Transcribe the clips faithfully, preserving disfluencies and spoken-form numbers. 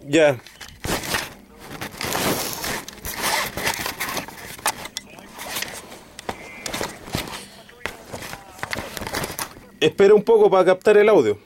Ya. Espera un poco para captar el audio.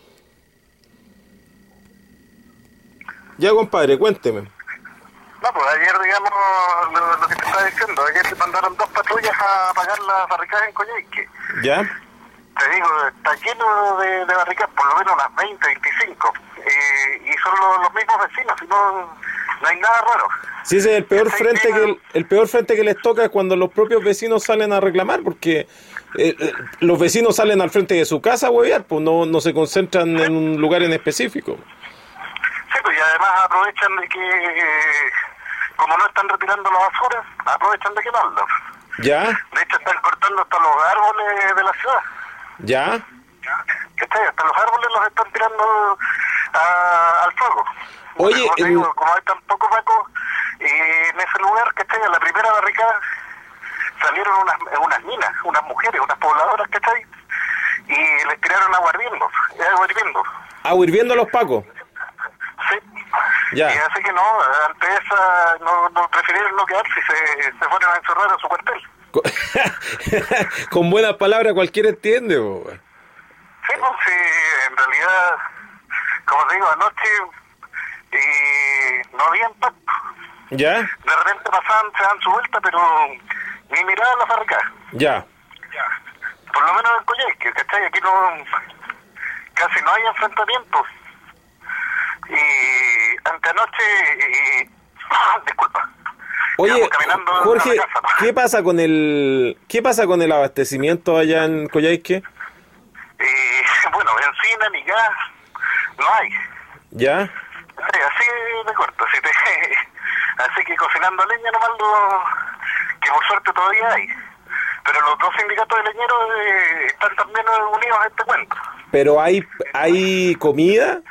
Ya, compadre, cuénteme. No, pues ayer, digamos, lo, lo que te estaba diciendo, ayer se mandaron dos patrullas a apagar las barricadas en Coyhaique. ¿Ya? Te digo, está lleno de, de barricadas, por lo menos unas veinte, veinticinco. Eh, y son los, los mismos vecinos, y no, no hay nada raro. Sí, ese es el peor frente que el, el peor frente que les toca es cuando los propios vecinos salen a reclamar, porque eh, eh, los vecinos salen al frente de su casa a huevear, pues no, no se concentran en un lugar en específico. Sí, pues y además aprovechan de que, eh, como no están retirando las basuras, aprovechan de quemarlos. ¿Ya? De hecho, están cortando hasta los árboles de la ciudad. ¿Ya? ¿Cachai? Hasta los árboles los están tirando a, al fuego. Oye, como, te el... digo, como hay tan poco Paco, eh, en ese lugar, ¿cachai? En la primera barricada salieron unas, unas minas, unas mujeres, unas pobladoras, ¿cachai? Y les tiraron agua hirviendo, agua hirviendo. ¿Agua hirviendo a los pacos? Sí. Ya. Y así que no, ante esa, no, no prefirieron no quedarse y se, se fueron a encerrar a su cuartel. Con buenas palabras cualquiera entiende, bo. Sí, pues sí, en realidad, como te digo, anoche y no había impacto. ¿Ya? De repente pasaban, se dan su vuelta, pero ni miraban la barricada. Ya. Ya. Por lo menos en Coyhaique, ¿cachai? Aquí no, casi no hay enfrentamientos. Y antenoche, y, disculpa. Oye, Jorge, casa, ¿qué pasa con el qué pasa con el abastecimiento allá en Coyhaique? Eh, bueno, benzina ni gas no hay. ¿Ya? Sí, así de corto, así, te, así que cocinando leña nomás lo que por suerte todavía hay. Pero los dos sindicatos de leñeros eh, están también unidos a este cuento. ¿Pero hay hay comida?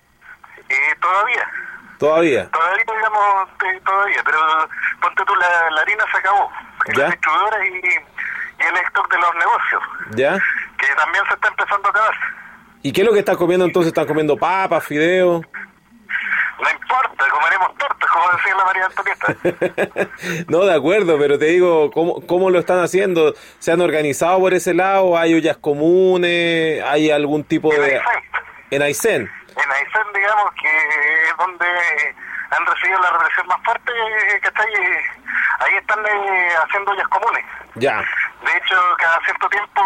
Eh, todavía. Todavía. Todavía, digamos, eh, todavía, pero ponte tú, la, la harina se acabó. En ¿Ya? las distribuidoras y, y el stock de los negocios. ¿Ya? Que también se está empezando a acabar. ¿Y qué es lo que están comiendo entonces? ¿Están comiendo papas, fideos? No importa, comeremos tortas, como decía la María Antonieta. No, de acuerdo, pero te digo, ¿cómo, ¿cómo lo están haciendo? ¿Se han organizado por ese lado? ¿Hay ollas comunes? ¿Hay algún tipo en de...? Aysén. En Aysén. En Aysén, digamos, que es donde han recibido la represión más fuerte, ¿cachai? Ahí están eh, haciendo ollas comunes. Ya. De hecho, cada cierto tiempo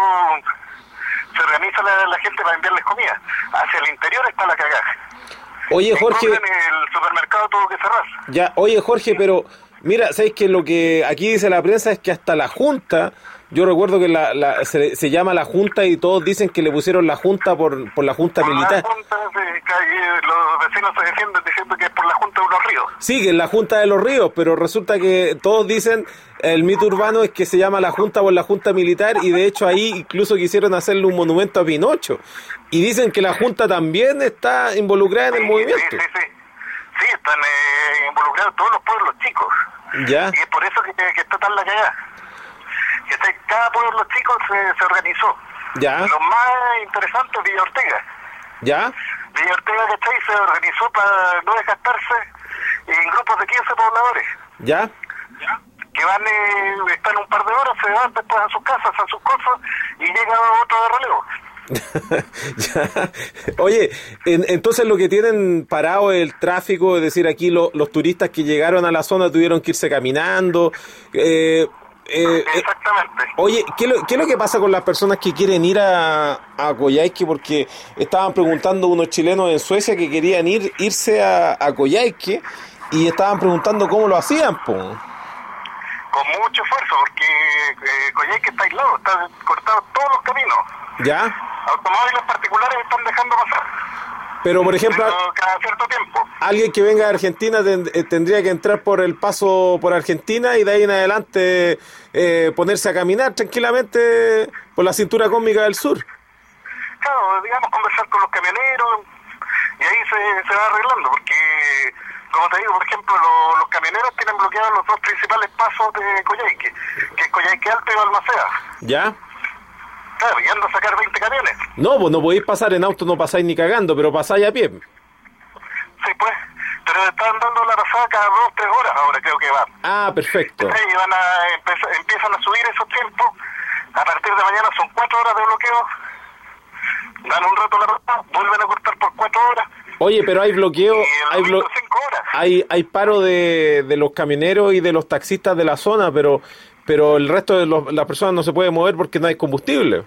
se organiza la, la gente para enviarles comida. Hacia el interior está la cagada. Oye, Jorge... En el supermercado tuvo que cerrar. Ya, oye, Jorge, pero mira, ¿sabes que lo que aquí dice la prensa es que hasta la Junta, yo recuerdo que la, la se, se llama la Junta y todos dicen que le pusieron la Junta por, por la Junta por militar? La junta, sí, que los vecinos se defienden diciendo que es por la Junta de unos ríos. Sí, que es la Junta de los Ríos, pero resulta que todos dicen, el mito urbano es que se llama la Junta por la Junta militar y de hecho ahí incluso quisieron hacerle un monumento a Pinocho. Y dicen que la Junta también está involucrada en el sí, movimiento. Sí, sí, sí. Sí, están eh, involucrados todos los pueblos chicos. Ya. Y es por eso que, que está tan la cagada. Que está, cada pueblo chico se, se organizó. Ya. Lo más interesante es Villa Ortega. Ya. Villa Ortega, ¿cachai? Se organizó para no desgastarse en grupos de quince pobladores. Ya. ¿Ya? Que van, eh, están un par de horas, se van después a sus casas, a sus cosas, y llega otro de relevo. Ya. Oye, en, entonces lo que tienen parado es el tráfico, es decir, aquí lo, los turistas que llegaron a la zona tuvieron que irse caminando. Eh, eh, Exactamente. Eh, oye, ¿qué, lo, ¿qué es lo que pasa con las personas que quieren ir a, a Coyhaique? Porque estaban preguntando unos chilenos en Suecia que querían ir irse a, a Coyhaique y estaban preguntando cómo lo hacían, po. Con mucho esfuerzo, porque eh, Coyhaique está aislado, están cortados todos los caminos. ¿Ya? Automóviles particulares están dejando pasar. Pero, por ejemplo, Pero cada cierto tiempo. Alguien que venga de Argentina ten, eh, tendría que entrar por el paso por Argentina y de ahí en adelante eh, ponerse a caminar tranquilamente por la cintura cósmica del sur. Claro, digamos, conversar con los camioneros y ahí se, se va arreglando, porque, como te digo, por ejemplo, lo, los camioneros tienen bloqueados los dos principales pasos de Coyhaique, que es Coyhaique Alto y Balmaceda. ¿Ya? Claro, y ando a sacar veinte camiones. No, pues no podéis pasar en auto, no pasáis ni cagando, pero pasáis a pie. Sí, pues, pero pero están dando la pasada cada dos, tres horas ahora creo que va. Ah, perfecto. Y van a empezar, empiezan a subir esos tiempos. A partir de mañana son cuatro horas de bloqueo. Dan un rato la pasada, vuelven a cortar por cuatro horas. Oye, pero hay bloqueo, hay, blo cinco horas. hay hay paro de, de los camioneros y de los taxistas de la zona, pero pero el resto de los, las personas no se puede mover porque no hay combustible.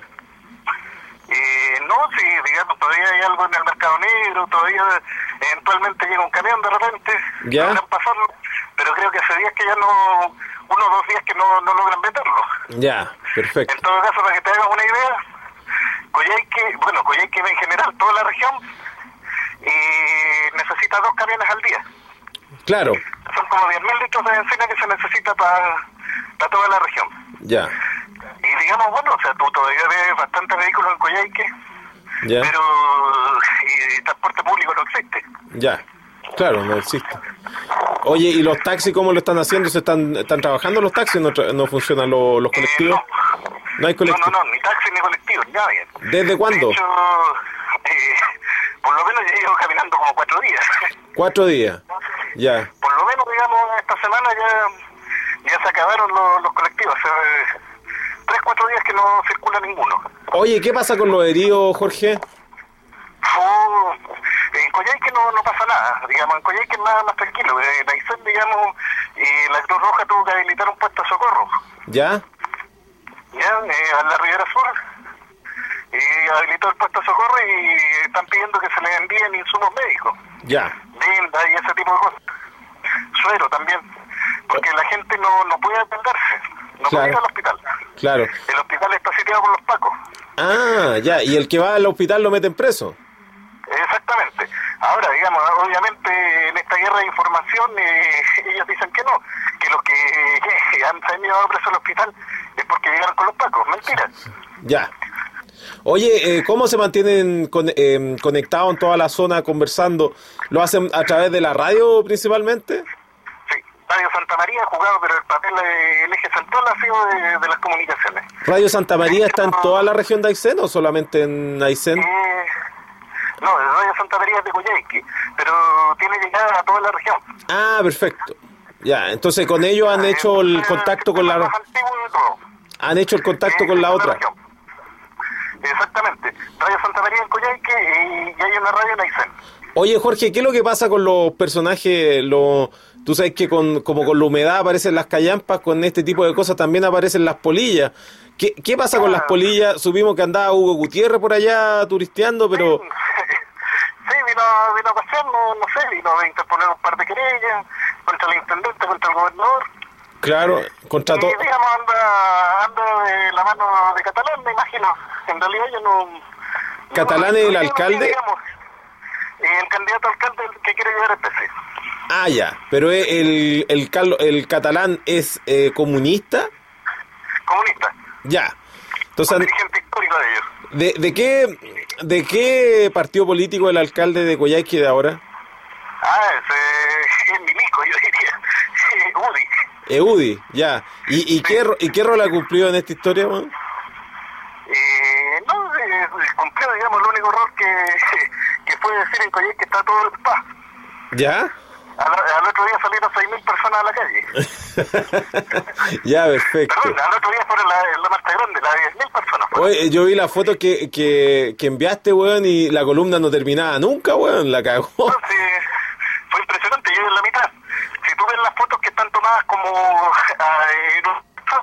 Eh, no, sí, digamos, todavía hay algo en el mercado negro, todavía eventualmente llega un camión de repente, ¿Ya? logran pasarlo, pero creo que hace días que ya no, uno o dos días que no, no logran meterlo. Ya, perfecto. En todo caso, para que te hagas una idea, Coyhaique, bueno, Coyhaique en general, toda la región, eh, necesita dos camiones al día. Claro. Son como diez mil litros de bencina que se necesita para pa toda la región. Ya. Y digamos, bueno, o sea, tú todavía ves bastantes vehículos en Coyhaique, Ya. pero y, transporte público no existe. Ya. Claro, no existe. Oye, ¿y los taxis cómo lo están haciendo? ¿Se están están trabajando los taxis? ¿No, tra no funcionan los, los colectivos? Eh, no. no hay colectivos. No, no, no, ni taxi ni colectivo, nadie. ¿Desde cuándo? De hecho, eh, por lo menos ya llevo caminando como cuatro días. Cuatro días. Ya. Por lo menos, digamos, esta semana ya, ya se acabaron los, los colectivos. O sea, eh, tres, cuatro días que no circula ninguno. Oye, ¿qué pasa con los heridos, Jorge? Oh, en Coyhaique no, no pasa nada, digamos, en Coyhaique es más, más tranquilo. En Aysén, digamos, eh, la Cruz Roja tuvo que habilitar un puesto de socorro. ¿Ya? Ya, eh, a la Ribera Sur, y habilitó el puesto de socorro y están pidiendo que se les envíen insumos médicos. Ya. Vendas y ese tipo de cosas. Suero también, porque la gente no, no puede atenderse, no Claro. puede ir al hospital. Claro. El hospital está sitiado por los pacos. Ah, ya. ¿Y el que va al hospital lo meten preso? Exactamente. Ahora, digamos, obviamente en esta guerra de información eh, ellos dicen que no, que los que, que han, se han llevado preso al hospital es porque llegaron con los pacos. Mentira. Ya. Oye, eh, ¿cómo se mantienen con, eh, conectados en toda la zona conversando? ¿Lo hacen a través de la radio principalmente? Sí, Radio Santa María ha jugado, pero el papel, eh, el eje central ha sido de, de las comunicaciones. ¿Radio Santa María está en toda la región de Aysén o solamente en Aysén? Eh, no, Radio Santa María es de Coyhaique, pero tiene llegada a toda la región. Ah, perfecto. Ya, entonces con ellos han hecho el contacto con la... Más antiguo de todo. Han hecho el contacto Eh, con la de otra. región. Exactamente. Radio Santa María en Coyhaique y, y hay una radio en Aysén. Oye, Jorge, ¿qué es lo que pasa con los personajes? Los, tú sabes que con, como con la humedad aparecen las callampas, con este tipo de cosas también aparecen las polillas. ¿Qué, qué pasa con las polillas? Supimos que andaba Hugo Gutiérrez por allá turisteando, pero... Sí, vino, vino a pasear, no, no sé, vino a interponer un par de querellas contra el intendente, contra el gobernador. Claro, contra todo... Y digamos, anda, anda de la mano de Catalán, me imagino. En realidad yo no... ¿Catalán no, es el no, alcalde? Digamos, el candidato a alcalde que quiere llevar el P C. Ah, ya, pero el, el, el, el catalán es eh, comunista. Comunista. Ya, entonces... Un dirigente histórico de ellos. ¿De, de qué de qué partido político es el alcalde de Coyhaique de ahora? Ah, ese es Milico, yo diría. Udi. Eudi, ya. ¿Y, y, qué, ¿Y qué rol ha cumplido en esta historia, man? Eh, no, eh, cumplió, digamos, el único rol que, que fue decir en Coyhaique que está todo el paz. ¿Ya? Al, al otro día salieron seis mil personas a la calle. Ya, perfecto. Perdón, al otro día fueron la, la marcha grande, las diez mil personas. Fueron. Oye, yo vi la foto que, que, que enviaste, weón, y la columna no terminaba nunca, weón, la cagó. Entonces, fue impresionante, yo en la mitad. Si tú ves las fotos que están tomadas como eh, en un...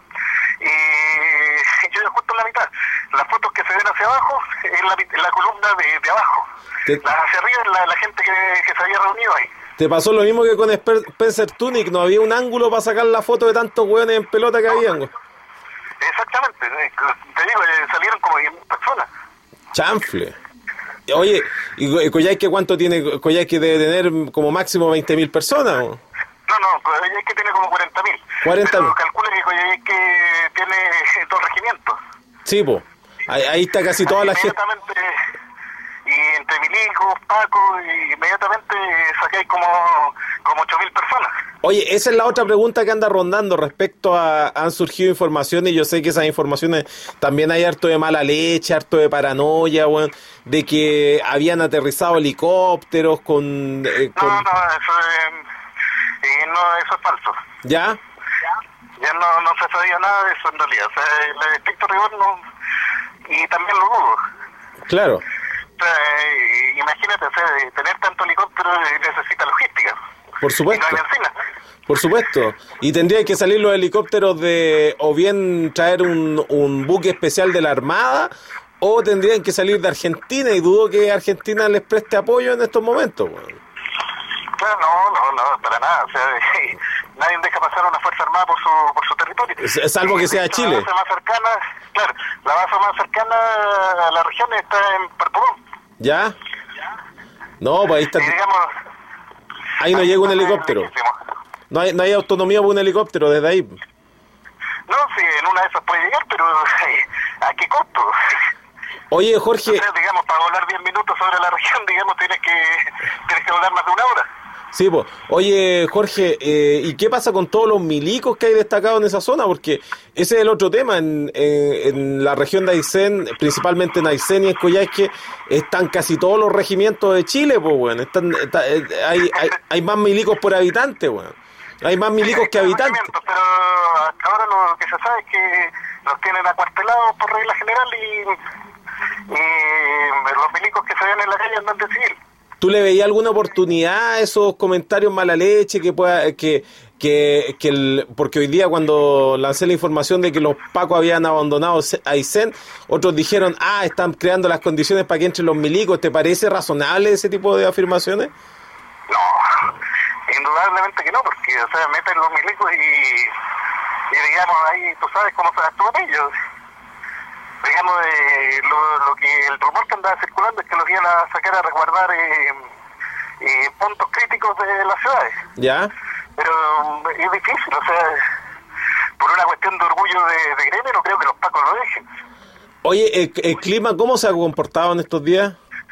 Eh, yo justo en la mitad. Las fotos que se ven hacia abajo es la, la columna de, de abajo. ¿Qué? Las hacia arriba es la, la gente que, que se había reunido ahí. Te pasó lo mismo que con Spencer Tunick, no había un ángulo para sacar la foto de tantos weones en pelota que habían, weón. Exactamente, te digo, eh, salieron como diez mil personas. Chanfle. Oye, ¿y Coyhaique cuánto tiene? Coyhaique debe tener como máximo veinte mil personas, ¿no? No, no, Coyhaique tiene como cuarenta mil. cuarenta mil. Pero calcula que Coyhaique tiene dos regimientos. Sí, po. Ahí, ahí está casi toda la gente. Inmediatamente, y entre milicos, pacos, y inmediatamente sacáis como, como como ocho mil personas. Oye, esa es la otra pregunta que anda rondando respecto a... Han surgido informaciones, y yo sé que esas informaciones también hay harto de mala leche, harto de paranoia, bueno, de que habían aterrizado helicópteros con... Eh, con... No, no, eso es, y no, eso es falso. ¿Ya? Ya no, no se sabía nada de eso en realidad. O sea, el estricto rigor no... Y también lo dudo. Claro. O sea, eh, imagínate, o sea, tener tanto helicóptero necesita logística. Por supuesto. Y no hay benzina. Por supuesto. Y tendrían que salir los helicópteros de, o bien traer un, un buque especial de la Armada, o tendrían que salir de Argentina, y dudo que Argentina les preste apoyo en estos momentos. Bueno. Claro, no, no, no, para nada. O sea, nadie deja pasar una Fuerza Armada por su, por su territorio. Salvo que sea Chile. La base más cercana, claro, la base más cercana a la región está en Puerto Montt. ¿Ya? No, pues ahí está. Y digamos, ahí no llega un helicóptero. No hay, no hay autonomía por un helicóptero desde ahí. No, sí, en una de esas puede llegar, pero ¿a qué costo? Oye, Jorge... O sea, digamos, para volar diez minutos sobre la región, digamos, tienes que tienes que volar más de una hora. Sí, pues. Oye, Jorge, eh, ¿y qué pasa con todos los milicos que hay destacados en esa zona? Porque ese es el otro tema. En, en, en la región de Aysén, principalmente en Aysén y en Coyhaique, están casi todos los regimientos de Chile, pues, bueno. Están, está, hay, hay, hay más milicos por habitante, bueno. Hay más milicos que habitantes. Pero hasta ahora lo que se sabe es que los tienen acuartelados por regla general y, y los milicos que se ven en la calle andan de civil. ¿Tú le veías alguna oportunidad a esos comentarios mala leche que pueda que que, que el, porque hoy día cuando lancé la información de que los pacos habían abandonado Aysén, otros dijeron, ah, están creando las condiciones para que entren los milicos? ¿Te parece razonable ese tipo de afirmaciones? No, indudablemente que no, porque o sea, meten los milicos y, y digamos ahí tú sabes cómo se actúan ellos. Digamos, eh, lo, lo que el rumor que andaba circulando es que los iban a sacar a resguardar eh, eh, puntos críticos de las ciudades. ¿Ya? Pero es difícil, o sea, por una cuestión de orgullo de, de gremio no creo que los pacos lo dejen. Oye, ¿el, el clima cómo se ha comportado en estos días?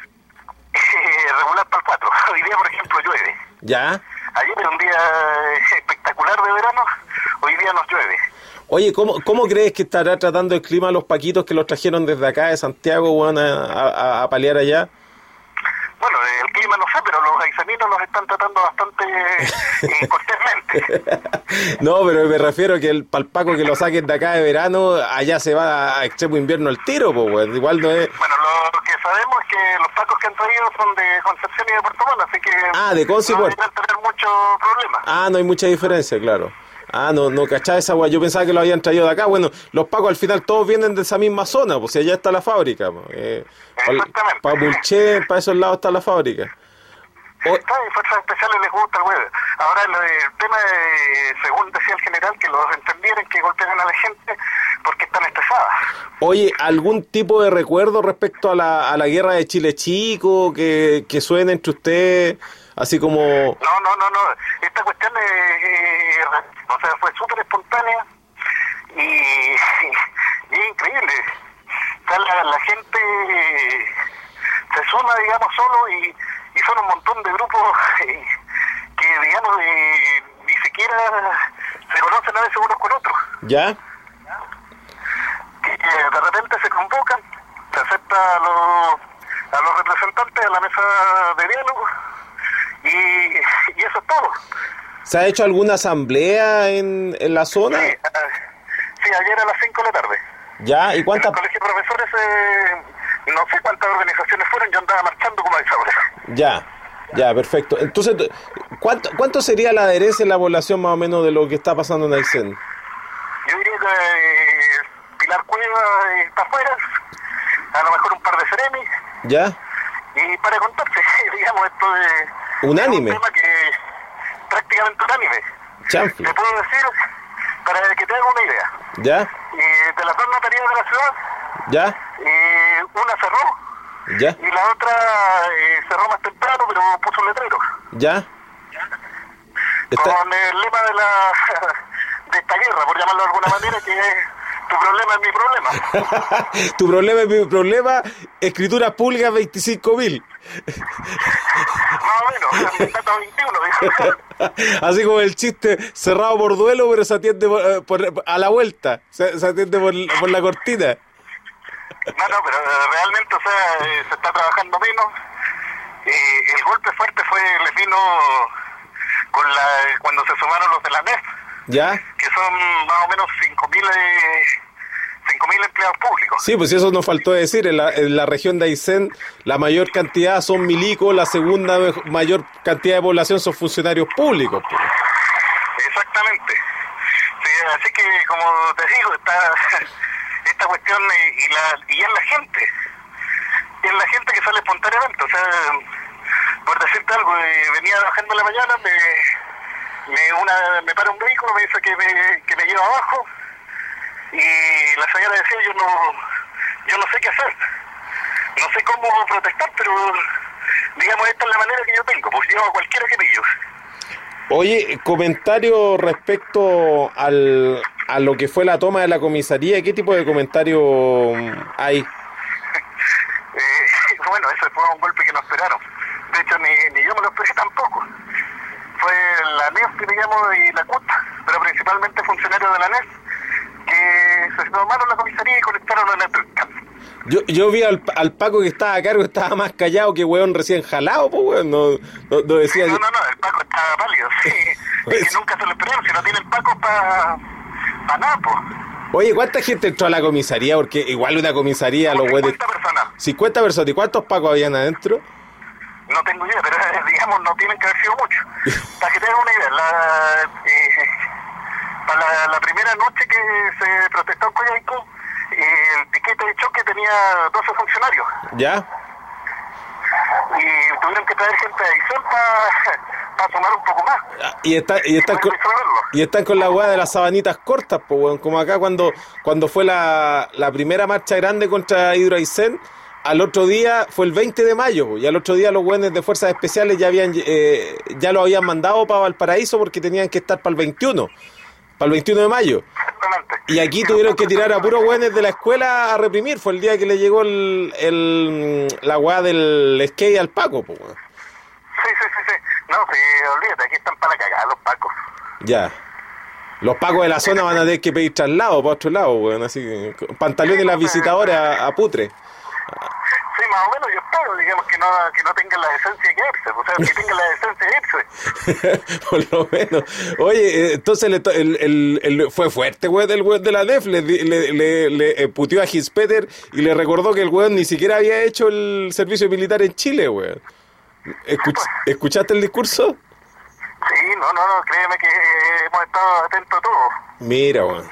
Eh, regular para el cuatro. Hoy día, por ejemplo, llueve. ¿Ya? Ayer era un día espectacular de verano, hoy día nos llueve. Oye, ¿cómo, ¿cómo crees que estará tratando el clima los paquitos que los trajeron desde acá de Santiago, bueno, a, a, a paliar allá? Bueno, el clima no sé, pero los ayseninos los están tratando bastante eh, cortésmente. No, pero me refiero que el palpaco que lo saquen de acá de verano, allá se va a extremo invierno el tiro, pues, igual no es... Bueno, lo que sabemos es que los pacos que han traído son de Concepción y de Puerto Montt, así que ah, de Conce y no Puerto. deben tener mucho problema. Ah, no hay mucha diferencia, claro. Ah, no, no cachaba esa weá. Yo pensaba que lo habían traído de acá. Bueno, los pacos al final todos vienen de esa misma zona, pues si allá está la fábrica. Pues. Eh, Exactamente. Para Pulché, para esos lados está la fábrica. O... Está, y fuerzas especiales les gusta el huevo. Ahora el, el tema, de, según decía el general, que los entendieran que golpeen a la gente porque están estresadas. Oye, ¿algún tipo de recuerdo respecto a la, a la guerra de Chile Chico que, que suene entre ustedes? Así como... No, no, no, no. Esta cuestión es, eh, o sea, fue súper espontánea y, y es increíble. O sea, la, la gente se suma, digamos, solo y, y son un montón de grupos eh, que, digamos, eh, ni siquiera se conocen a veces unos con otros. ¿Ya? Que eh, de repente se convocan, se acepta a los, a los representantes a la mesa de diálogo. Y, y eso es todo. ¿Se ha hecho alguna asamblea en, en la zona? Sí, uh, sí, ayer a las cinco de la tarde. ¿Ya? ¿Y cuántas? En el colegio de profesores, eh, no sé cuántas organizaciones fueron, yo andaba marchando como a esa hora. Ya, ya, perfecto. Entonces, ¿cuánto, cuánto sería la adherencia en la población más o menos de lo que está pasando en Aysén? Yo diría que eh, Pilar Cueva eh, está afuera, a lo mejor un par de seremis. ¿Ya? Y para contarse, digamos, esto de... Unánime. Es un tema que prácticamente unánime. Chanfle. Te puedo decir, para que te haga una idea. ¿Ya? Eh, de las dos notarías de la ciudad, ¿Ya? eh, una cerró. ¿Ya? Y la otra eh, cerró más temprano, pero puso un letrero. ¿Ya? Está... Con el lema de la de esta guerra, por llamarlo de alguna manera, que es tu problema es mi problema. Tu problema es mi problema, escritura pública veinticinco mil. Más o menos, mandato veintiuno, dijo. Así como el chiste, cerrado por duelo, pero se atiende por, por- a la vuelta, se, se atiende por, por la cortina. No, no, pero eh, realmente, o sea, eh, se está trabajando menos. Eh, el golpe fuerte fue, les vino con la, cuando se sumaron los de la N E F, ¿Ya? que son más o menos cinco mil eh, cinco mil empleados públicos. Sí, pues eso nos faltó decir, en la, en la región de Aysén la mayor cantidad son milicos, la segunda me- mayor cantidad de población son funcionarios públicos. Pues. Exactamente. Sí, así que, como te digo, está esta cuestión eh, y, la, y es la gente. Y es la gente que sale espontáneamente. O sea, por decirte algo, eh, venía bajando en la mañana, me, me, una, me para un vehículo, me dice que me, que me lleva abajo. Y la señora decía, yo no, yo no sé qué hacer. No sé cómo protestar, pero digamos, esta es la manera que yo tengo, pues llevo a cualquiera que pillo. Oye, comentario respecto al, a lo que fue la toma de la comisaría, ¿qué tipo de comentario hay? Eh, bueno, ese fue un golpe que no esperaron. De hecho, ni, ni yo me lo esperé tampoco. Fue la N E F, digamos, y la C U T, pero principalmente funcionarios de la N E F, que se tomaron la comisaría y conectaron a la Electrical. Yo, yo vi al, al Paco que estaba a cargo, estaba más callado que weón recién jalado, pues weón, no, no, no decía... No, no, no, el Paco estaba pálido, sí. Es que nunca se lo esperaron, si no tiene el Paco para pa nada, pues. Oye, ¿cuánta gente entró a la comisaría? Porque igual una comisaría, los weones... cincuenta personas. cincuenta personas, ¿y cuántos Pacos habían adentro? No tengo idea, pero eh, digamos, no tienen que haber sido muchos. Para que te hagas una idea, la, eh, para la, la primera noche que se protestó en Coyhaique, eh, el piquete de choque tenía doce funcionarios. ¿Ya? Y tuvieron que traer gente de Aysén para pa sumar un poco más. Ah, Y, está, y, están con, Para disolverlo. y están con la weá de las sabanitas cortas, pues weón, como acá cuando, cuando fue la, la primera marcha grande contra Hidro Aysén, al otro día fue el veinte de mayo, po, y al otro día los weones de fuerzas especiales ya habían eh, ya lo habían mandado para Valparaíso porque tenían que estar para el veintiuno, para el veintiuno de mayo. Exactamente. Y aquí tuvieron que tirar a puros weones de la escuela a reprimir, fue el día que le llegó el, el la weá del skate al Paco, pues weón. Sí, sí, sí, sí. No, sí, olvídate, aquí están para la cagada los Pacos. Ya. Los Pacos de la zona van a tener que pedir traslado para otro lado, weón, así que pantalones de las visitadoras a, a putre. Sí, más o menos yo espero, digamos, que no, que no tengan la decencia de quedarse, o sea, que tengan la decencia de irse. Por lo menos. Oye, eh, entonces le to- el, el, el- fue fuerte, weón, del weón de la N E F. Le, di- le, le, le eh, puteó a Gispeter y le recordó que el weón ni siquiera había hecho el servicio militar en Chile, weón. Escuch- ¿Escuchaste el discurso? Sí, no, no, no, créeme que hemos estado atentos a todo. Mira, weón.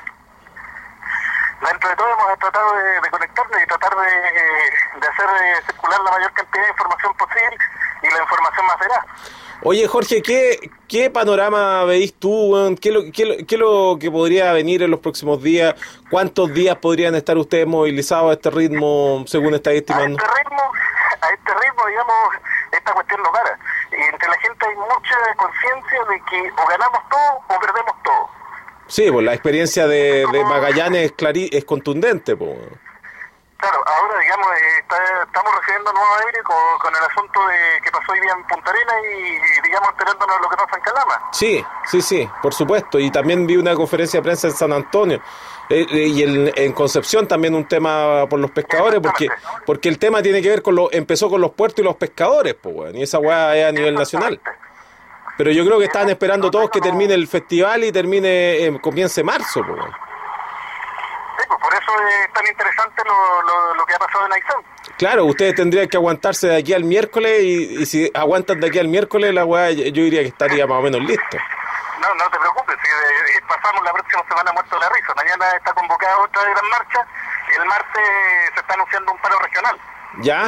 Dentro de todo hemos tratado de, de conectarnos y tratar de, de hacer eh, circular la mayor cantidad de información posible y la información más veraz. Oye, Jorge, ¿qué, qué panorama veis tú, weón? ¿Qué es lo, qué, lo- qué es lo que podría venir en los próximos días? ¿Cuántos días podrían estar ustedes movilizados a este ritmo, según estáis A estimando? este ritmo, a este ritmo, digamos, esta cuestión no para. Y entre la gente hay mucha conciencia de que o ganamos todo o perdemos todo. Sí, pues la experiencia de, de Magallanes es, clari- es contundente, pues. Claro, ahora, digamos, eh, está- estamos recibiendo nuevo aire con, con el asunto de que pasó hoy día en Punta Arenas y, digamos, enterándonos de lo que pasa en Calama. Sí, sí, sí, por supuesto. Y también vi una conferencia de prensa en San Antonio. Eh, eh, y en, en Concepción también un tema por los pescadores, porque porque el tema tiene que ver con lo, empezó con los puertos y los pescadores, pues, weón. Y esa weá es a nivel nacional. Pero yo creo que estaban esperando todos que termine el festival y termine, eh, comience marzo, pues, weón. Sí, pues por eso es tan interesante lo, lo, lo que ha pasado en Aysén. Claro, ustedes tendrían que aguantarse de aquí al miércoles y, y si aguantan de aquí al miércoles, la weá yo, yo diría que estaría más o menos listo. No, no te preocupes, si, eh, pasamos la próxima semana muerto de la risa. Mañana está convocada otra gran marcha y el martes se está anunciando un paro regional. ¿Ya?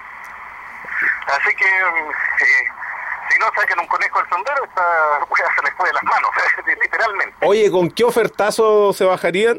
Así que, mm, eh, si no saquen un conejo al sombrero, esta weá se les fue de las manos, literalmente. Oye, ¿con qué ofertazo se bajarían?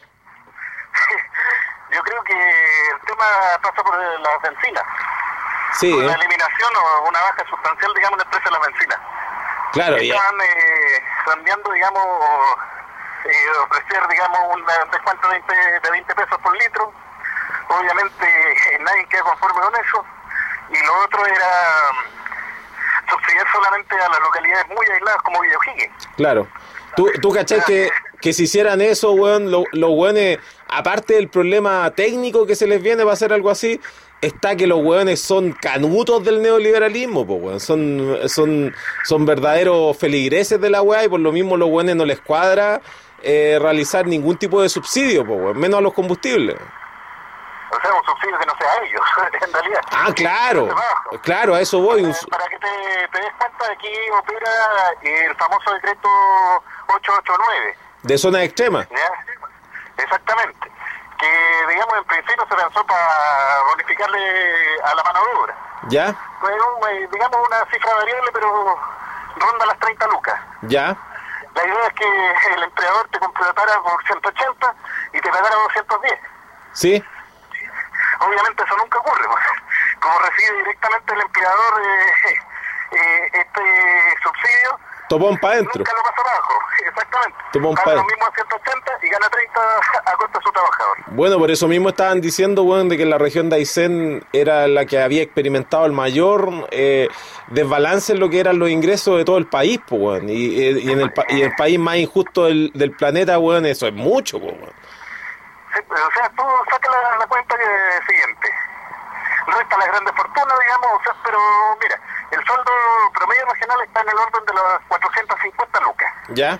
Yo creo que el tema pasa por las bencinas. Sí, Por ¿eh? la eliminación o una baja sustancial, digamos, del precio de las bencinas. Claro, ya. Estaban eh, cambiando, digamos, eh, ofrecer, digamos, un descuento de veinte, de veinte pesos por litro. Obviamente eh, nadie queda conforme con eso. Y lo otro era si es solamente a las localidades muy aisladas como Villa O'Higgins. Claro. ¿Tú, tú cachás que, que si hicieran eso, weón, los lo weones, aparte del problema técnico que se les viene para hacer algo así, está que los weones son canutos del neoliberalismo, pues, weón. Son, son, son verdaderos feligreses de la weá y por lo mismo los weones no les cuadra eh, realizar ningún tipo de subsidio, pues, weón, menos a los combustibles. O sea, un subsidio que no sea a ellos, en realidad. Ah, claro, claro, a eso voy. Eh, para que te, te des cuenta, aquí opera el famoso decreto ochocientos ochenta y nueve. De zonas extremas. ¿Ya? Exactamente. Que, digamos, en principio se pensó para bonificarle a la mano de obra. ¿Ya? Pues, un, digamos, una cifra variable, pero ronda las treinta lucas. ¿Ya? La idea es que el empleador te contratara por ciento ochenta y te pagara doscientos diez. Sí. Obviamente eso nunca ocurre, pues. Como recibe directamente el empleador eh, eh, este subsidio, topón para adentro. nunca lo pasa abajo, exactamente. Topón Paga pa lo mismo a ciento ochenta y gana treinta a costa de su trabajador. Bueno, por eso mismo estaban diciendo, bueno, de que la región de Aysén era la que había experimentado el mayor eh, desbalance en lo que eran los ingresos de todo el país, pues, bueno. y, y, en el, y el país más injusto del, del planeta, bueno, eso es mucho, pues, bueno. O sea, tú sacas la, la cuenta que es siguiente. Resta las grandes fortunas, digamos, o sea, pero mira, el sueldo promedio regional está en el orden de las cuatrocientas cincuenta lucas. ¿Ya?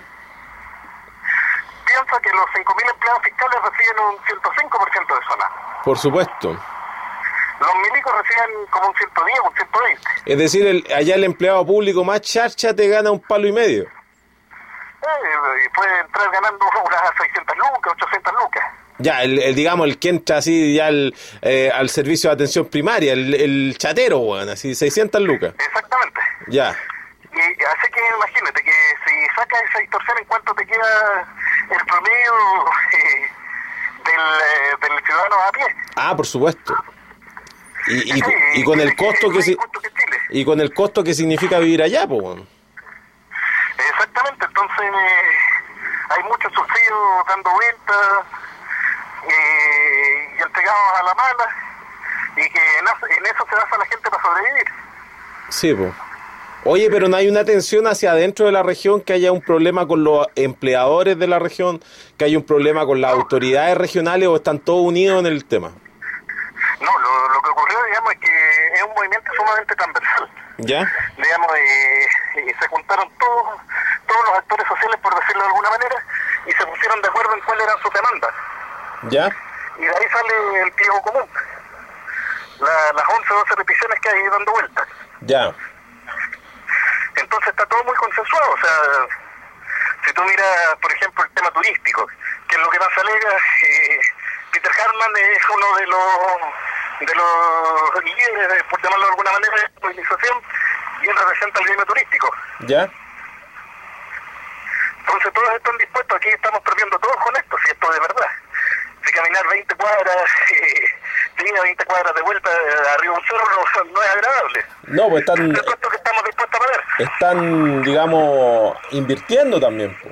Piensa que los cinco mil empleados fiscales reciben un ciento cinco por ciento de zona. Por supuesto. Los milicos reciben como un ciento diez, un ciento veinte. Es decir, el, allá el empleado público más charcha te gana un palo y medio. Eh, y puede entrar ganando unas seiscientas lucas, ochocientas lucas. Ya, el, el digamos, el que entra así ya al, eh, al servicio de atención primaria, el, el chatero, bueno, así, seiscientas lucas. Exactamente. Ya. Y así que imagínate que si sacas esa distorsión, ¿en cuánto te queda el promedio eh, del, eh, del ciudadano a pie? Ah, por supuesto. Y, y, Sí, y con el costo que, si, que Chile. y con el costo que significa vivir allá, pues, bueno. Exactamente, entonces eh, hay muchos subsidios dando vueltas eh, y entregados a la mala, y que en, en eso se basa la gente para sobrevivir. Sí, pues. Oye, pero no hay una tensión hacia adentro de la región, que haya un problema con los empleadores de la región, que haya un problema con las autoridades regionales, o están todos unidos en el tema. No, lo, lo que ocurrió, digamos, es que es un movimiento sumamente transversal. ¿Ya? Digamos, eh, eh, se juntaron todos, todos los actores sociales, por decirlo de alguna manera, y se pusieron de acuerdo en cuáles eran sus demandas. ¿Ya? Y de ahí sale el pliego común, la, las once o doce peticiones que hay dando vueltas. Ya. Entonces está todo muy consensuado, o sea, si tú miras, por ejemplo, el tema turístico, que es lo que más alega, eh, Peter Hartman es uno de los de los líderes, por llamarlo de alguna manera, de la movilización, y él representa el gremio turístico. ¿Ya? Entonces todos están dispuestos, aquí estamos perdiendo todos con esto, si esto es de verdad. Si caminar veinte cuadras, eh, tenía veinte cuadras de vuelta eh, arriba de un cerro no, no es agradable. No, pues están... Es esto que estamos dispuestos a pagar. Están, digamos, invirtiendo también, pues.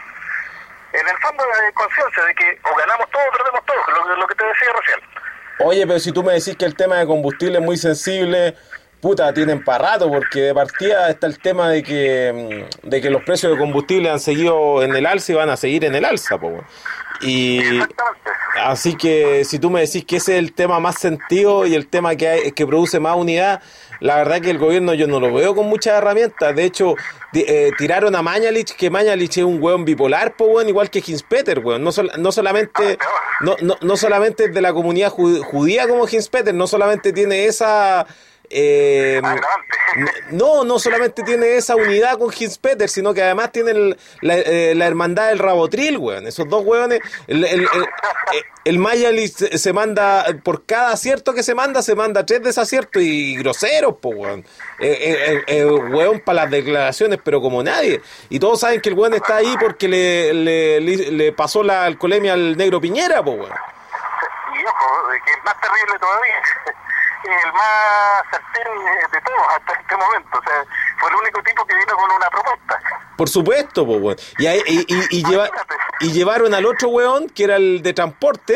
En el fondo hay conciencia de que o ganamos todo o perdemos todo, lo, lo que te decía recién. Oye, pero si tú me decís que el tema de combustible es muy sensible, puta, tienen para rato, porque de partida está el tema de que de que los precios de combustible han seguido en el alza y van a seguir en el alza, pues. Y así que si tú me decís que ese es el tema más sentido y el tema que hay, que produce más unidad, la verdad que el gobierno yo no lo veo con muchas herramientas. De hecho, eh, tiraron a Mañalich, que Mañalich es un hueón bipolar, pues, weón, igual que Hinspeter, weón. No, sol, no solamente no, no, no solamente es de la comunidad judía como Hinspeter, no solamente tiene esa... Eh, no, no solamente tiene esa unidad con Hinspeter, sino que además tiene el, la, eh, la hermandad del Rabotril, weón. Esos dos weones, el, el, el, el, el Mayalis se, se manda, por cada acierto que se manda, se manda tres desaciertos y groseros, pues, weón. Eh, eh, eh, weón para las declaraciones, pero como nadie. Y todos saben que el weón está ahí porque le, le, le, le pasó la alcoholemia al negro Piñera, pues, weón. Y ojo, que es más terrible todavía. El más certero de todos hasta este momento, o sea, fue el único tipo que vino con una propuesta. Por supuesto, pues, weón. Y, y, y, y, lleva, y llevaron al otro weón, que era el de transporte,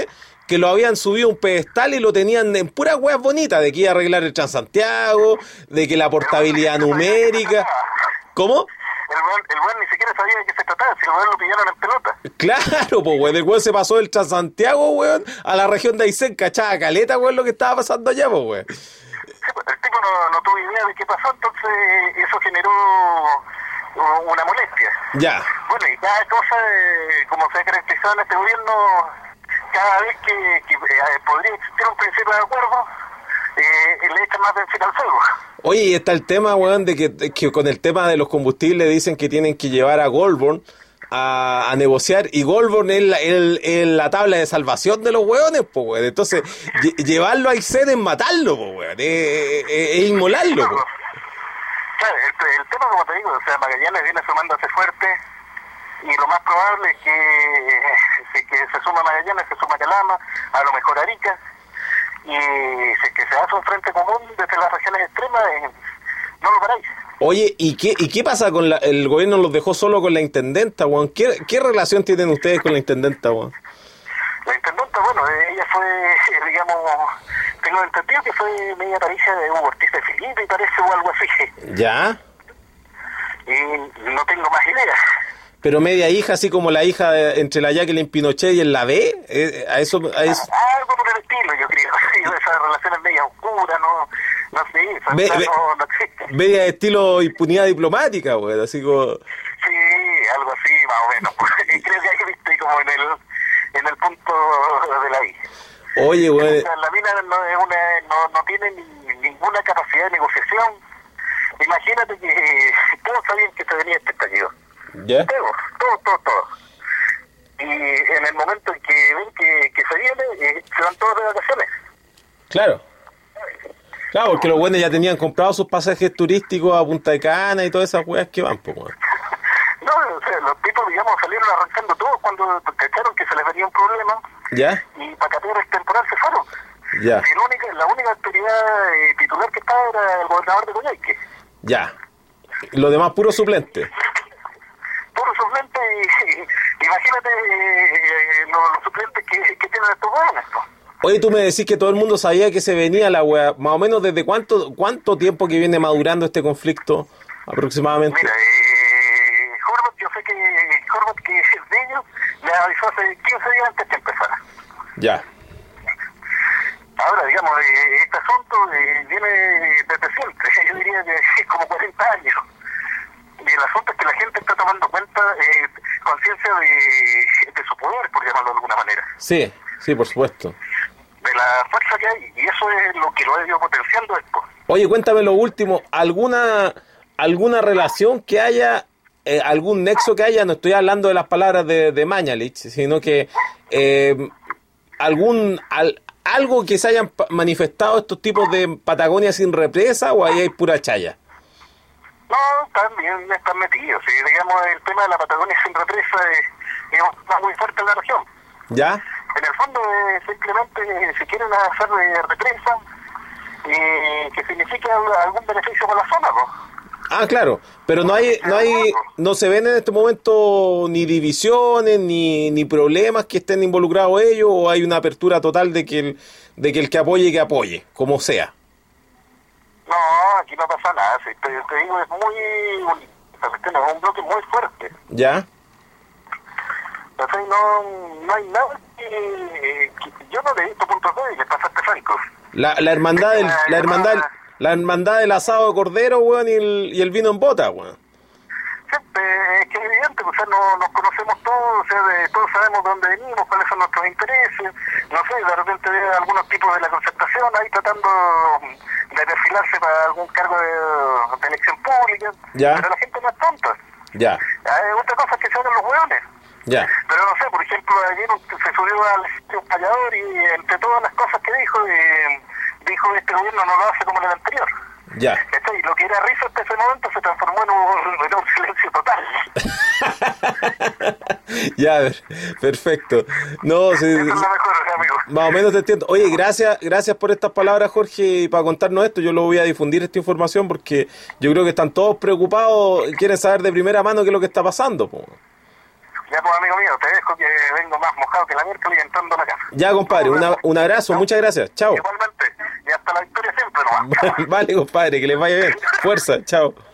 que lo habían subido a un pedestal y lo tenían en puras weas bonitas, de que iba a arreglar el Transantiago, de que la portabilidad numérica. ¿Cómo? El weón, el weón ni siquiera sabía de qué se trataba, si el weón lo pillaron en pelota. Claro, pues, weón, el weón se pasó del Transantiago, weón, a la región de Aysén, cachaba caleta, weón, lo que estaba pasando allá, pues, weón. Sí, pues, el tipo no, no tuvo idea de qué pasó, entonces eso generó una molestia. Ya. Bueno, y cada cosa, eh, como se ha caracterizado en este gobierno, cada vez que, que eh, podría existir un principio de acuerdo, eh, le echan más benzina al fuego. Oye, y está el tema, weón, de que, de que con el tema de los combustibles dicen que tienen que llevar a Goldborn a, a negociar, y Goldborn es la, el, el, la tabla de salvación de los weones, pues, weón. Entonces, lle, llevarlo a Aysén es matarlo, pues, weón, es, es, es inmolarlo, pues. Claro, el, el tema, como te digo, o sea, Magallanes viene sumándose fuerte, y lo más probable es que, si que se suma Magallanes, se suma Calama, a lo mejor Arica, y si es que se hace un frente común desde las regiones extremas, eh, no lo paráis. Oye, ¿y qué y qué pasa con la, el gobierno los dejó solo con la intendenta, weón? ¿Qué, qué relación tienen ustedes con la intendenta, weón? La intendenta, bueno, ella fue, digamos, tengo entendido que fue media pareja de Hugo Ortiz de Felipe, parece, o algo así. ¿Ya? Y no tengo más idea. Pero media hija, así como la hija de, entre la Jacqueline Pinochet y el la B, eh, a eso... A eso... Algo por el estilo, yo creo. Esas relaciones media oscuras, no, no sé, esas Ve, no, ve, no existen. media de estilo impunidad diplomática, güey, así como... Sí, algo así, más o menos. Creo que ahí viste como en el, en el punto de la I. Oye, güey... O sea, la mina no, es una, no, no tiene ni, ninguna capacidad de negociación. Imagínate que todos sabían que se venía este estallido. ¿Ya? Todos, todos, todos, todos. Y en el momento en que ven que, que se viene, eh, se van todos de vacaciones. Claro. Claro, porque los buenos ya tenían comprado sus pasajes turísticos a Punta de Cana y todas esas weas que van, pues, weón. No, o sea, los tipos, digamos, salieron arrancando todos cuando cacharon que se les venía un problema. ¿Ya? Y para catear el temporal se fueron. Ya. Y la única, la única autoridad eh, titular que estaba era el gobernador de Coyhaique. Ya. Los demás puros suplentes. Puro suplente y, y imagínate eh, los, los suplentes que, que tienen estos jóvenes, ¿no? Oye, tú me decís que todo el mundo sabía que se venía la wea. Más o menos, ¿desde cuánto cuánto tiempo que viene madurando este conflicto aproximadamente? Mira, eh, Horvat, yo sé que Horvat, que es de ellos, le avisó hace quince días antes que empezara. Ya. Ahora, digamos, eh, este asunto eh, viene desde siempre, yo diría que es como cuarenta años. Y el asunto es que la gente está tomando cuenta, eh, conciencia de, de su poder, por llamarlo de alguna manera. Sí, sí, por supuesto. De la fuerza que hay, y eso es lo que lo ha ido potenciando esto. Oye, cuéntame lo último, ¿alguna alguna relación que haya, eh, algún nexo que haya? No estoy hablando de las palabras de, de Mañalich, sino que eh, algún al, algo que se hayan manifestado estos tipos de Patagonia sin represa, o ahí hay pura chaya. No, también están metidos, y digamos, el tema de la Patagonia sin represa es, es muy fuerte en la región. ¿Ya? En el fondo, eh, simplemente, eh, si quieren hacer eh, represa, eh, que signifique algún beneficio para la zona, ¿no? Ah, claro, pero no hay, no hay, no se ven en este momento ni divisiones, ni, ni problemas que estén involucrados ellos, o hay una apertura total de que el, de que el que apoye, que apoye, como sea. No, aquí no pasa nada, si te, te digo, es muy, es un bloque muy fuerte. ¿Ya? Entonces no, no hay nada que, que yo no le he visto puntos débiles, para serte franco. La, la hermandad del, la hermandad del, la hermandad del asado de cordero, weón, y el, y el vino en bota, weón. Sí, es que es evidente, o sea, no, nos conocemos todos, o sea, de, todos sabemos de dónde venimos, cuáles son nuestros intereses, no sé, de repente ve algunos tipos de la concertación ahí tratando de perfilarse para algún cargo de, de elección pública, ya. Pero la gente no es tonta. Ya. Eh, otra cosa es que se hagan los hueones. Ya. Pero no sé, por ejemplo, ayer se subió al un payador y entre todas las cosas que dijo, eh, dijo este gobierno no lo hace como el anterior. Ya. ¿Está? Y lo que era risa hasta ese momento se transformó en un, en un silencio total. Ya, a ver, perfecto. No, sí, Eso es lo mejor, amigo. Más o menos te entiendo. Oye, gracias, gracias por estas palabras, Jorge, y para contarnos esto. Yo lo voy a difundir esta información porque yo creo que están todos preocupados, quieren saber de primera mano qué es lo que está pasando, po. Ya pues amigo mío, te dejo que vengo más mojado que la miércoles y entrando a la casa. Ya, compadre, una, un abrazo, muchas gracias. Chao. Igualmente, y hasta la victoria siempre nomás. Vale, compadre, que les vaya bien. Fuerza, chao.